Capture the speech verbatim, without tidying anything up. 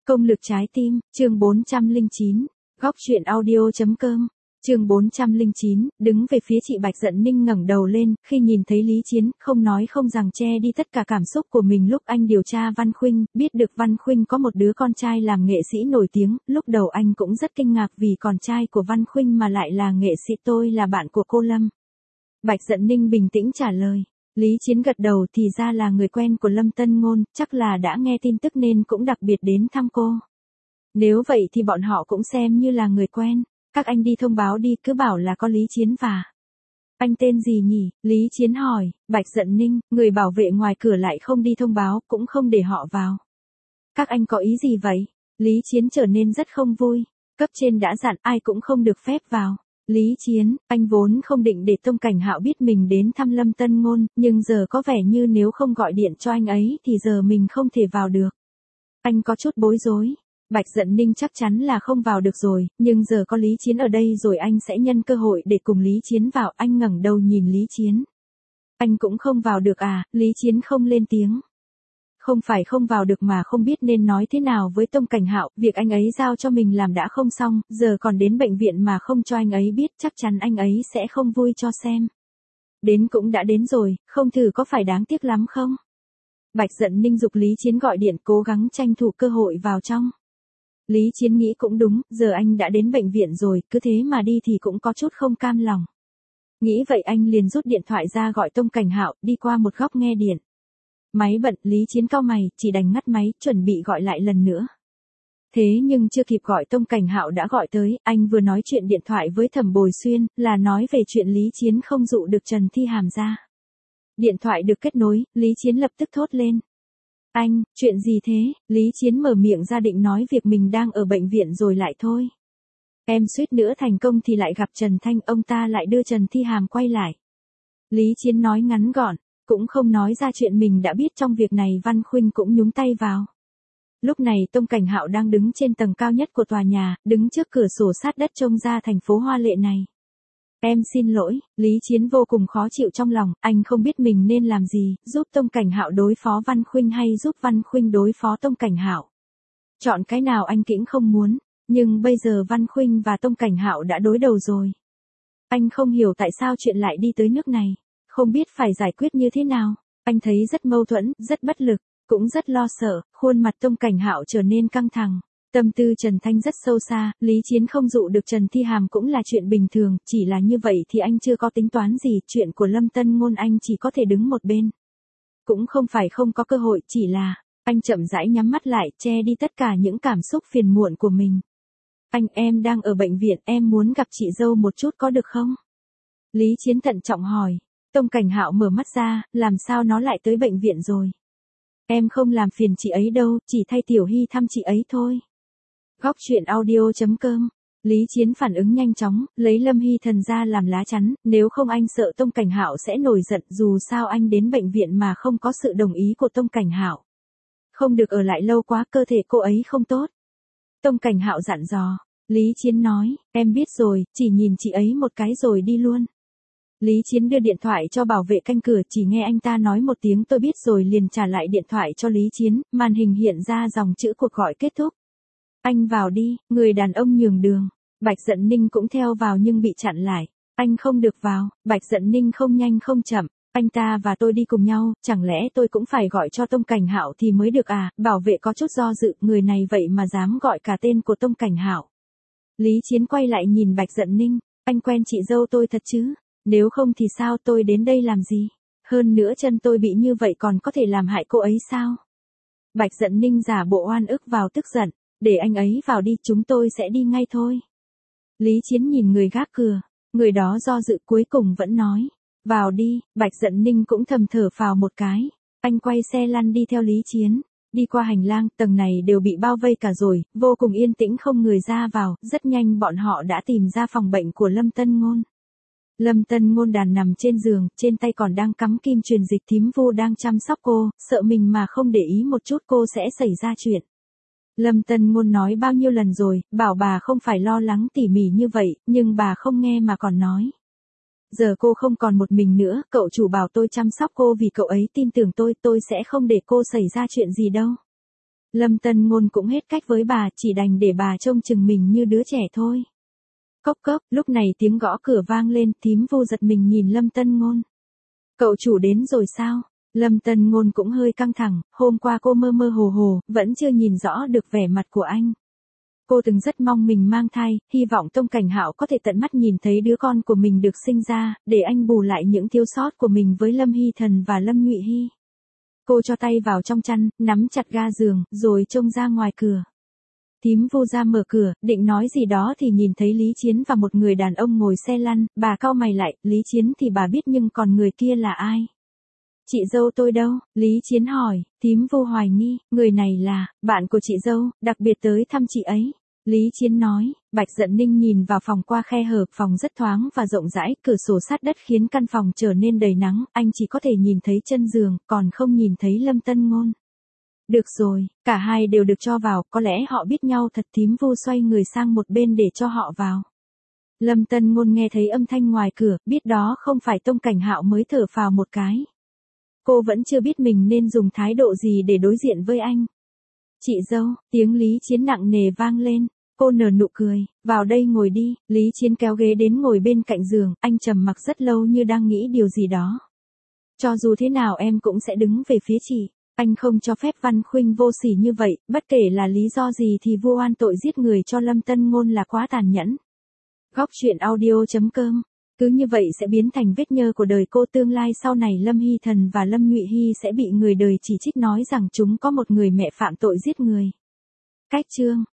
Công lực trái tim, chương bốn trăm lẻ chín, góc truyện audio.com, chương bốn trăm lẻ chín, đứng về phía chị Bạch Dận Ninh ngẩng đầu lên, khi nhìn thấy Lý Chiến, không nói không rằng che đi tất cả cảm xúc của mình lúc anh điều tra Văn Khuynh, biết được Văn Khuynh có một đứa con trai làm nghệ sĩ nổi tiếng, lúc đầu anh cũng rất kinh ngạc vì con trai của Văn Khuynh mà lại là nghệ sĩ, tôi là bạn của cô Lâm. Bạch Dận Ninh bình tĩnh trả lời. Lý Chiến gật đầu, thì ra là người quen của Lâm Tân Ngôn, chắc là đã nghe tin tức nên cũng đặc biệt đến thăm cô. Nếu vậy thì bọn họ cũng xem như là người quen, các anh đi thông báo đi, cứ bảo là có Lý Chiến và... Anh tên gì nhỉ? Lý Chiến hỏi. Bạch Dận Ninh, người bảo vệ ngoài cửa lại không đi thông báo, cũng không để họ vào. Các anh có ý gì vậy? Lý Chiến trở nên rất không vui. Cấp trên đã dặn ai cũng không được phép vào. Lý Chiến, anh vốn không định để Tông Cảnh Hạo biết mình đến thăm Lâm Tân Ngôn, nhưng giờ có vẻ như nếu không gọi điện cho anh ấy thì giờ mình không thể vào được. Anh có chút bối rối. Bạch Dận Ninh chắc chắn là không vào được rồi, nhưng giờ có Lý Chiến ở đây rồi anh sẽ nhân cơ hội để cùng Lý Chiến vào. Anh ngẩng đầu nhìn Lý Chiến. Anh cũng không vào được à? Lý Chiến không lên tiếng. Không phải không vào được mà không biết nên nói thế nào với Tông Cảnh Hạo, việc anh ấy giao cho mình làm đã không xong, giờ còn đến bệnh viện mà không cho anh ấy biết, chắc chắn anh ấy sẽ không vui cho xem. Đến cũng đã đến rồi, không thử có phải đáng tiếc lắm không? Bạch Dận Ninh giục Lý Chiến gọi điện, cố gắng tranh thủ cơ hội vào trong. Lý Chiến nghĩ cũng đúng, giờ anh đã đến bệnh viện rồi, cứ thế mà đi thì cũng có chút không cam lòng. Nghĩ vậy anh liền rút điện thoại ra gọi Tông Cảnh Hạo, đi qua một góc nghe điện. Máy bận, Lý Chiến cau mày, chỉ đành ngắt máy, chuẩn bị gọi lại lần nữa. Thế nhưng chưa kịp gọi Tông Cảnh Hạo đã gọi tới, anh vừa nói chuyện điện thoại với Thẩm Bồi Xuyên, là nói về chuyện Lý Chiến không dụ được Trần Thi Hàm ra. Điện thoại được kết nối, Lý Chiến lập tức thốt lên. Anh, chuyện gì thế? Lý Chiến mở miệng ra định nói việc mình đang ở bệnh viện rồi lại thôi. Em suýt nữa thành công thì lại gặp Trần Thanh, ông ta lại đưa Trần Thi Hàm quay lại. Lý Chiến nói ngắn gọn. Cũng không nói ra chuyện mình đã biết trong việc này. Văn Khuynh cũng nhúng tay vào. Lúc này Tông Cảnh Hạo đang đứng trên tầng cao nhất của tòa nhà, đứng trước cửa sổ sát đất trông ra thành phố hoa lệ này. Em xin lỗi, Lý Chiến vô cùng khó chịu trong lòng, anh không biết mình nên làm gì, giúp Tông Cảnh Hạo đối phó Văn Khuynh hay giúp Văn Khuynh đối phó Tông Cảnh Hạo. Chọn cái nào anh cũng không muốn, nhưng bây giờ Văn Khuynh và Tông Cảnh Hạo đã đối đầu rồi. Anh không hiểu tại sao chuyện lại đi tới nước này. Không biết phải giải quyết như thế nào, anh thấy rất mâu thuẫn, rất bất lực, cũng rất lo sợ, khuôn mặt Tông Cảnh Hạo trở nên căng thẳng. Tâm tư Trần Thanh rất sâu xa, Lý Chiến không dụ được Trần Thi Hàm cũng là chuyện bình thường, chỉ là như vậy thì anh chưa có tính toán gì, chuyện của Lâm Tân Ngôn anh chỉ có thể đứng một bên. Cũng không phải không có cơ hội, chỉ là, anh chậm rãi nhắm mắt lại, che đi tất cả những cảm xúc phiền muộn của mình. Anh, em đang ở bệnh viện, em muốn gặp chị dâu một chút có được không? Lý Chiến thận trọng hỏi. Tông Cảnh Hạo mở mắt ra, làm sao nó lại tới bệnh viện rồi? Em không làm phiền chị ấy đâu, chỉ thay Tiểu Hy thăm chị ấy thôi. Góc truyện audio.com. Lý Chiến phản ứng nhanh chóng, lấy Lâm Hy Thần ra làm lá chắn, nếu không anh sợ Tông Cảnh Hạo sẽ nổi giận, dù sao anh đến bệnh viện mà không có sự đồng ý của Tông Cảnh Hạo. Không được ở lại lâu quá, cơ thể cô ấy không tốt. Tông Cảnh Hạo dặn dò. Lý Chiến nói, em biết rồi, chỉ nhìn chị ấy một cái rồi đi luôn. Lý Chiến đưa điện thoại cho bảo vệ canh cửa, chỉ nghe anh ta nói một tiếng tôi biết rồi liền trả lại điện thoại cho Lý Chiến, màn hình hiện ra dòng chữ cuộc gọi kết thúc. Anh vào đi, người đàn ông nhường đường. Bạch Dận Ninh cũng theo vào nhưng bị chặn lại. Anh không được vào. Bạch Dận Ninh không nhanh không chậm. Anh ta và tôi đi cùng nhau, chẳng lẽ tôi cũng phải gọi cho Tông Cảnh Hạo thì mới được à? Bảo vệ có chút do dự, người này vậy mà dám gọi cả tên của Tông Cảnh Hạo. Lý Chiến quay lại nhìn Bạch Dận Ninh, anh quen chị dâu tôi thật chứ? Nếu không thì sao tôi đến đây làm gì? Hơn nữa chân tôi bị như vậy còn có thể làm hại cô ấy sao? Bạch Dận Ninh giả bộ oan ức vào tức giận, để anh ấy vào đi, chúng tôi sẽ đi ngay thôi. Lý Chiến nhìn người gác cửa, người đó do dự cuối cùng vẫn nói, vào đi. Bạch Dận Ninh cũng thầm thở phào một cái, anh quay xe lăn đi theo Lý Chiến. Đi qua hành lang, tầng này đều bị bao vây cả rồi, vô cùng yên tĩnh không người ra vào, rất nhanh bọn họ đã tìm ra phòng bệnh của Lâm Tân Ngôn. Lâm Tân Ngôn đàn nằm trên giường, trên tay còn đang cắm kim truyền dịch, thím Vu đang chăm sóc cô, sợ mình mà không để ý một chút cô sẽ xảy ra chuyện. Lâm Tân Ngôn nói bao nhiêu lần rồi, bảo bà không phải lo lắng tỉ mỉ như vậy, nhưng bà không nghe mà còn nói. Giờ cô không còn một mình nữa, cậu chủ bảo tôi chăm sóc cô vì cậu ấy tin tưởng tôi, tôi sẽ không để cô xảy ra chuyện gì đâu. Lâm Tân Ngôn cũng hết cách với bà, chỉ đành để bà trông chừng mình như đứa trẻ thôi. Cốc cốc, lúc này tiếng gõ cửa vang lên, thím Vu giật mình nhìn Lâm Tân Ngôn. Cậu chủ đến rồi sao? Lâm Tân Ngôn cũng hơi căng thẳng, hôm qua cô mơ mơ hồ hồ, vẫn chưa nhìn rõ được vẻ mặt của anh. Cô từng rất mong mình mang thai, hy vọng Tông Cảnh Hạo có thể tận mắt nhìn thấy đứa con của mình được sinh ra, để anh bù lại những thiếu sót của mình với Lâm Hy Thần và Lâm Nhụy Hy. Cô cho tay vào trong chăn, nắm chặt ga giường, rồi trông ra ngoài cửa. Thím Vu ra mở cửa, định nói gì đó thì nhìn thấy Lý Chiến và một người đàn ông ngồi xe lăn, bà cau mày lại, Lý Chiến thì bà biết nhưng còn người kia là ai? Chị dâu tôi đâu? Lý Chiến hỏi, thím Vu hoài nghi, người này là, bạn của chị dâu, đặc biệt tới thăm chị ấy. Lý Chiến nói, Bạch Dận Ninh nhìn vào phòng qua khe hở, phòng rất thoáng và rộng rãi, cửa sổ sát đất khiến căn phòng trở nên đầy nắng, anh chỉ có thể nhìn thấy chân giường, còn không nhìn thấy Lâm Tân Ngôn. Được rồi, cả hai đều được cho vào, có lẽ họ biết nhau thật. Thím Vu xoay người sang một bên để cho họ vào. Lâm Tân Ngôn nghe thấy âm thanh ngoài cửa, biết đó không phải Tông Cảnh Hạo mới thở phào một cái. Cô vẫn chưa biết mình nên dùng thái độ gì để đối diện với anh. Chị dâu, tiếng Lý Chiến nặng nề vang lên. Cô nở nụ cười, vào đây ngồi đi. Lý Chiến kéo ghế đến ngồi bên cạnh giường, anh trầm mặc rất lâu như đang nghĩ điều gì đó. Cho dù thế nào em cũng sẽ đứng về phía chị. Anh không cho phép Văn Khuynh vô sỉ như vậy, bất kể là lý do gì thì vu oan tội giết người cho Lâm Tân Ngôn là quá tàn nhẫn. Góc truyện audio chấm com. Cứ như vậy sẽ biến thành vết nhơ của đời cô, tương lai sau này Lâm Hy Thần và Lâm Nhụy Hy sẽ bị người đời chỉ trích nói rằng chúng có một người mẹ phạm tội giết người. Cách chương